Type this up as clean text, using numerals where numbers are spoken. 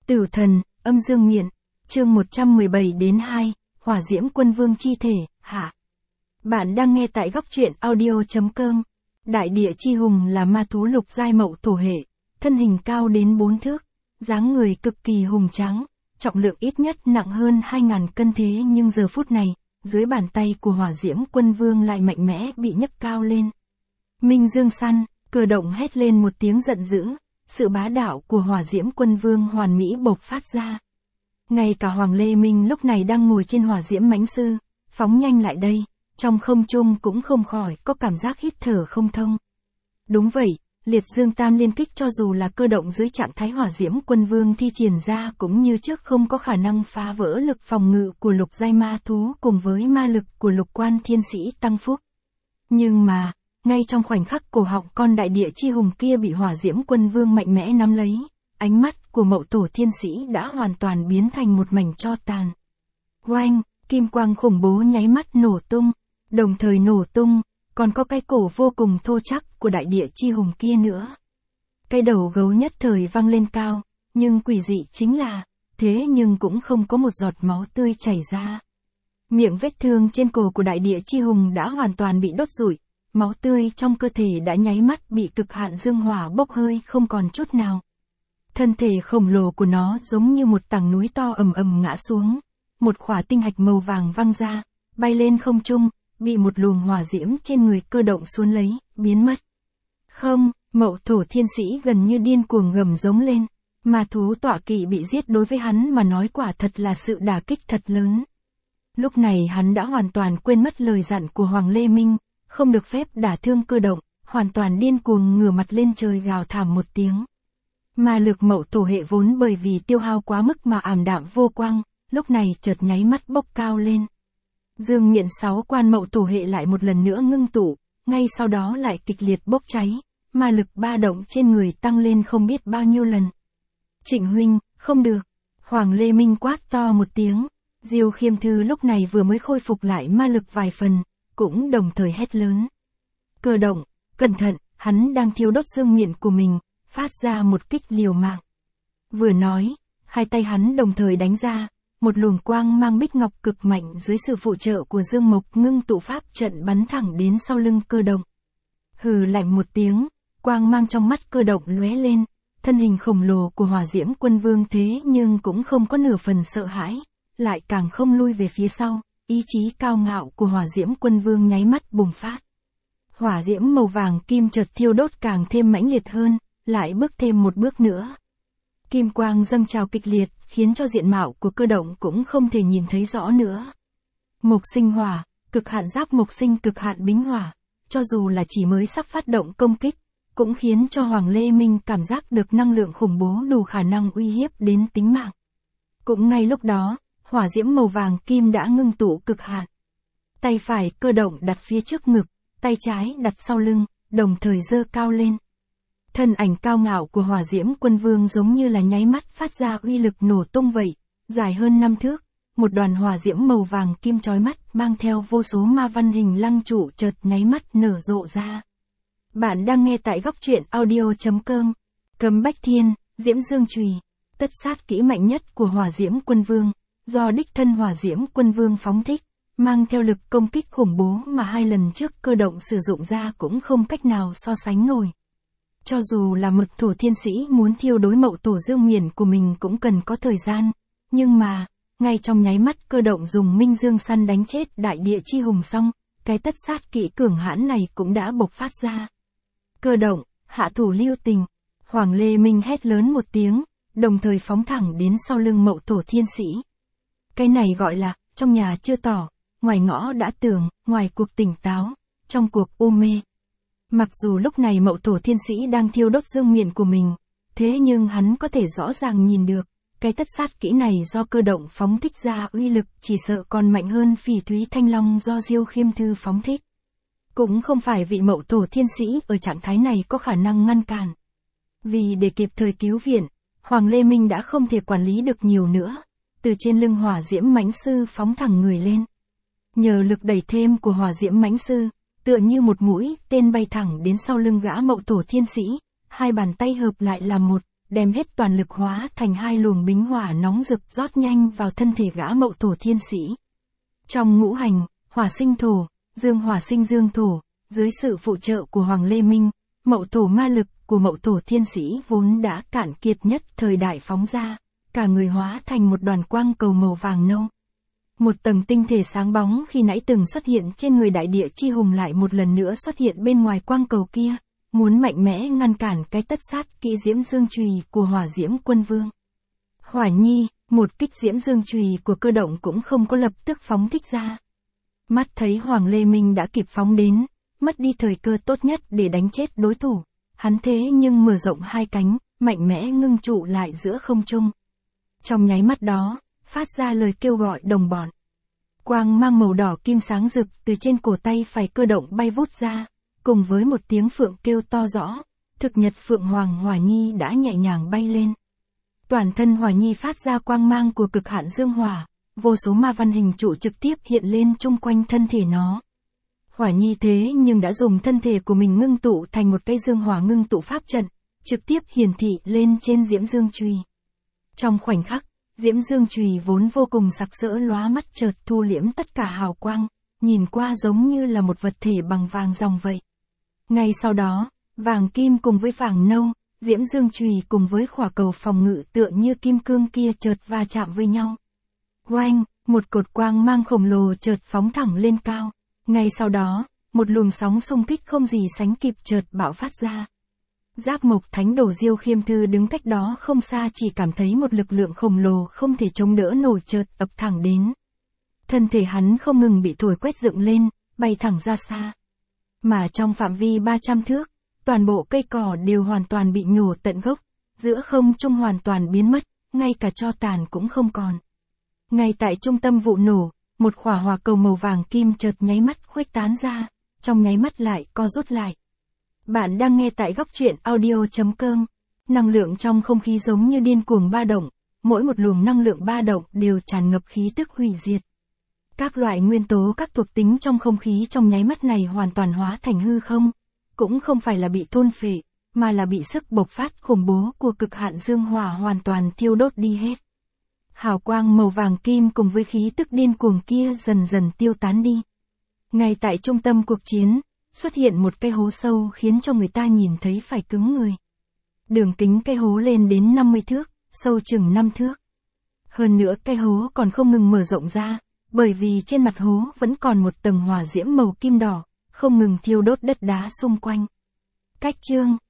Tử thần, âm dương miện, chương 117-2, Hỏa Diễm Quân Vương chi thể, hạ. Bạn đang nghe tại góc truyện audio.com. Đại địa chi hùng là ma thú lục giai mậu thổ hệ, thân hình cao đến 4 thước, dáng người cực kỳ hùng tráng, trọng lượng ít nhất nặng hơn 2.000 cân thế nhưng giờ phút này, dưới bàn tay của Hỏa Diễm Quân Vương lại mạnh mẽ bị nhấc cao lên. Minh Dương săn, Cơ Động hét lên một tiếng giận dữ, sự bá đạo của Hỏa Diễm Quân Vương hoàn mỹ bộc phát ra. Ngay cả Hoàng Lê Minh lúc này đang ngồi trên Hỏa Diễm mãnh sư, phóng nhanh lại đây, trong không trung cũng không khỏi có cảm giác hít thở không thông. Đúng vậy, liệt dương tam liên kích cho dù là Cơ Động dưới trạng thái Hỏa Diễm Quân Vương thi triển ra cũng như trước không có khả năng phá vỡ lực phòng ngự của lục giai ma thú cùng với ma lực của lục quan thiên sĩ tăng phúc. Nhưng mà, ngay trong khoảnh khắc cổ họng con đại địa chi hùng kia bị Hỏa Diễm Quân Vương mạnh mẽ nắm lấy, ánh mắt của Mậu Tổ Thiên Sĩ đã hoàn toàn biến thành một mảnh tro tàn. Oanh, kim quang khủng bố nháy mắt nổ tung, đồng thời nổ tung, còn có cái cổ vô cùng thô chắc của đại địa chi hùng kia nữa. Cái đầu gấu nhất thời văng lên cao, nhưng quỷ dị chính là, thế nhưng cũng không có một giọt máu tươi chảy ra. Miệng vết thương trên cổ của đại địa chi hùng đã hoàn toàn bị đốt rụi, máu tươi trong cơ thể đã nháy mắt bị cực hạn dương hỏa bốc hơi không còn chút nào. Thân thể khổng lồ của nó giống như một tảng núi to ầm ầm ngã xuống, một khỏa tinh hạch màu vàng văng ra, bay lên không trung, bị một luồng hỏa diễm trên người Cơ Động cuốn lấy, biến mất. Không, Mậu Thổ Thiên Sĩ gần như điên cuồng gầm giống lên, ma thú tọa kỵ bị giết đối với hắn mà nói quả thật là sự đả kích thật lớn. Lúc này hắn đã hoàn toàn quên mất lời dặn của Hoàng Lê Minh, không được phép đả thương Cơ Động, hoàn toàn điên cuồng ngửa mặt lên trời gào thảm một tiếng. Ma lực Mậu Thổ hệ vốn bởi vì tiêu hao quá mức mà ảm đạm vô quang, lúc này chợt nháy mắt bốc cao lên. Dương miện 6 quan Mậu Thổ hệ lại một lần nữa ngưng tụ, ngay sau đó lại kịch liệt bốc cháy, ma lực ba động trên người tăng lên không biết bao nhiêu lần. Trịnh huynh, không được. Hoàng Lê Minh quát to một tiếng, Diêu Khiêm Thư lúc này vừa mới khôi phục lại ma lực vài phần, cũng đồng thời hét lớn. Cơ Động, cẩn thận, hắn đang thiêu đốt dương miện của mình, phát ra một kích liều mạng. Vừa nói, hai tay hắn đồng thời đánh ra, một luồng quang mang bích ngọc cực mạnh dưới sự phụ trợ của Dương Mộc ngưng tụ pháp trận bắn thẳng đến sau lưng Cơ Động. Hừ lạnh một tiếng, quang mang trong mắt Cơ Động lóe lên, thân hình khổng lồ của Hỏa Diễm Quân Vương thế nhưng cũng không có nửa phần sợ hãi, lại càng không lui về phía sau, ý chí cao ngạo của Hỏa Diễm Quân Vương nháy mắt bùng phát. Hỏa diễm màu vàng kim chợt thiêu đốt càng thêm mãnh liệt hơn, lại bước thêm một bước nữa. Kim quang dâng trào kịch liệt, khiến cho diện mạo của Cơ Động cũng không thể nhìn thấy rõ nữa. Mộc sinh hỏa, cực hạn giáp mộc sinh cực hạn bính hỏa, cho dù là chỉ mới sắp phát động công kích, cũng khiến cho Hoàng Lê Minh cảm giác được năng lượng khủng bố đủ khả năng uy hiếp đến tính mạng. Cũng ngay lúc đó, hỏa diễm màu vàng kim đã ngưng tụ cực hạn. Tay phải Cơ Động đặt phía trước ngực, tay trái đặt sau lưng, đồng thời giơ cao lên. Thân ảnh cao ngạo của Hỏa Diễm Quân Vương giống như là nháy mắt phát ra uy lực nổ tung vậy, dài hơn 5 thước, một đoàn hỏa diễm màu vàng kim chói mắt mang theo vô số ma văn hình lăng trụ chợt nháy mắt nở rộ ra. Bạn đang nghe tại góc truyện audio.com. Cấm Bách Thiên, Diễm Dương Chùy, tất sát kỹ mạnh nhất của Hỏa Diễm Quân Vương, do đích thân Hỏa Diễm Quân Vương phóng thích, mang theo lực công kích khủng bố mà 2 lần trước Cơ Động sử dụng ra cũng không cách nào so sánh nổi. Cho dù là Mậu Thổ Thiên Sĩ muốn thiêu đối Mậu Tổ Dương miện của mình cũng cần có thời gian, nhưng mà, ngay trong nháy mắt Cơ Động dùng Minh Dương săn đánh chết đại địa chi hùng xong, cái tất sát kỹ cường hãn này cũng đã bộc phát ra. Cơ Động, hạ thủ lưu tình. Hoàng Lê Minh hét lớn một tiếng, đồng thời phóng thẳng đến sau lưng Mậu Thổ Thiên Sĩ. Cái này gọi là, trong nhà chưa tỏ, ngoài ngõ đã tường, ngoài cuộc tỉnh táo, trong cuộc u mê. Mặc dù lúc này Mậu Thổ Thiên Sĩ đang thiêu đốt dương miện của mình, thế nhưng hắn có thể rõ ràng nhìn được, cái tất sát kỹ này do Cơ Động phóng thích ra uy lực chỉ sợ còn mạnh hơn Phỉ Thúy Thanh Long do Diêu Khiêm Thư phóng thích. Cũng không phải vị Mậu Thổ Thiên Sĩ ở trạng thái này có khả năng ngăn cản. Vì để kịp thời cứu viện, Hoàng Lê Minh đã không thể quản lý được nhiều nữa, từ trên lưng Hỏa Diễm mãnh sư phóng thẳng người lên. Nhờ lực đẩy thêm của Hỏa Diễm mãnh sư, tựa như một mũi tên bay thẳng đến sau lưng gã Mậu Tổ Thiên Sĩ, hai bàn tay hợp lại làm một, đem hết toàn lực hóa thành hai luồng bính hỏa nóng rực rót nhanh vào thân thể gã Mậu Thổ thiên sĩ. Trong ngũ hành, hỏa sinh thổ, dương hỏa sinh dương thổ, dưới sự phụ trợ của Hoàng Lê Minh, Mậu Thổ ma lực của Mậu Thổ thiên sĩ vốn đã cạn kiệt nhất thời đại phóng ra, cả người hóa thành một đoàn quang cầu màu vàng nâu. Một tầng tinh thể sáng bóng khi nãy từng xuất hiện trên người đại địa chi hùng lại một lần nữa xuất hiện bên ngoài quang cầu kia, muốn mạnh mẽ ngăn cản cái tất sát kỹ diễm dương chùy của Hỏa Diễm Quân Vương. Hỏa Nhi, một kích diễm dương chùy của cơ động cũng không có lập tức phóng thích ra. Mắt thấy Hoàng Lê Minh đã kịp phóng đến, mất đi thời cơ tốt nhất để đánh chết đối thủ, hắn thế nhưng mở rộng hai cánh, mạnh mẽ ngưng trụ lại giữa không trung. Trong nháy mắt đó, phát ra lời kêu gọi đồng bọn. Quang mang màu đỏ kim sáng rực từ trên cổ tay phải cơ động bay vút ra, cùng với một tiếng phượng kêu to rõ, thực nhật Phượng Hoàng Hỏa Nhi đã nhẹ nhàng bay lên. Toàn thân Hỏa Nhi phát ra quang mang của cực hạn dương hỏa, vô số ma văn hình trụ trực tiếp hiện lên chung quanh thân thể nó. Hỏa Nhi thế nhưng đã dùng thân thể của mình ngưng tụ thành một cây dương hỏa ngưng tụ pháp trận, trực tiếp hiển thị lên trên diễm dương chùy. Trong khoảnh khắc, diễm dương chùy vốn vô cùng sặc sỡ lóa mắt chợt thu liễm tất cả hào quang, nhìn qua giống như là một vật thể bằng vàng ròng vậy. Ngay sau đó, vàng kim cùng với vàng nâu, diễm dương chùy cùng với khỏa cầu phòng ngự tựa như kim cương kia chợt va chạm với nhau. Oanh, một cột quang mang khổng lồ chợt phóng thẳng lên cao. Ngay sau đó, một luồng sóng xung kích không gì sánh kịp chợt bạo phát ra. Giáp Mộc Thánh Đồ Diêu Khiêm Thư đứng cách đó không xa chỉ cảm thấy một lực lượng khổng lồ không thể chống đỡ nổi chợt ập thẳng đến. Thân thể hắn không ngừng bị thổi quét dựng lên, bay thẳng ra xa. Mà trong phạm vi 300 thước, toàn bộ cây cỏ đều hoàn toàn bị nhổ tận gốc, giữa không trung hoàn toàn biến mất, ngay cả tro tàn cũng không còn. Ngay tại trung tâm vụ nổ, một khỏa hỏa cầu màu vàng kim chợt nháy mắt khuếch tán ra, trong nháy mắt lại co rút lại. Bạn đang nghe tại góc truyện audio.com. Năng lượng trong không khí giống như điên cuồng ba động, mỗi một luồng năng lượng ba động đều tràn ngập khí tức hủy diệt. Các loại nguyên tố các thuộc tính trong không khí trong nháy mắt này hoàn toàn hóa thành hư không, cũng không phải là bị thôn phệ, mà là bị sức bộc phát khủng bố của cực hạn dương hỏa hoàn toàn thiêu đốt đi hết. Hào quang màu vàng kim cùng với khí tức điên cuồng kia dần dần tiêu tán đi. Ngay tại trung tâm cuộc chiến, xuất hiện một cái hố sâu khiến cho người ta nhìn thấy phải cứng người. Đường kính cái hố lên đến 50 thước, sâu chừng 5 thước. Hơn nữa cái hố còn không ngừng mở rộng ra, bởi vì trên mặt hố vẫn còn một tầng hỏa diễm màu kim đỏ, không ngừng thiêu đốt đất đá xung quanh. Cách chương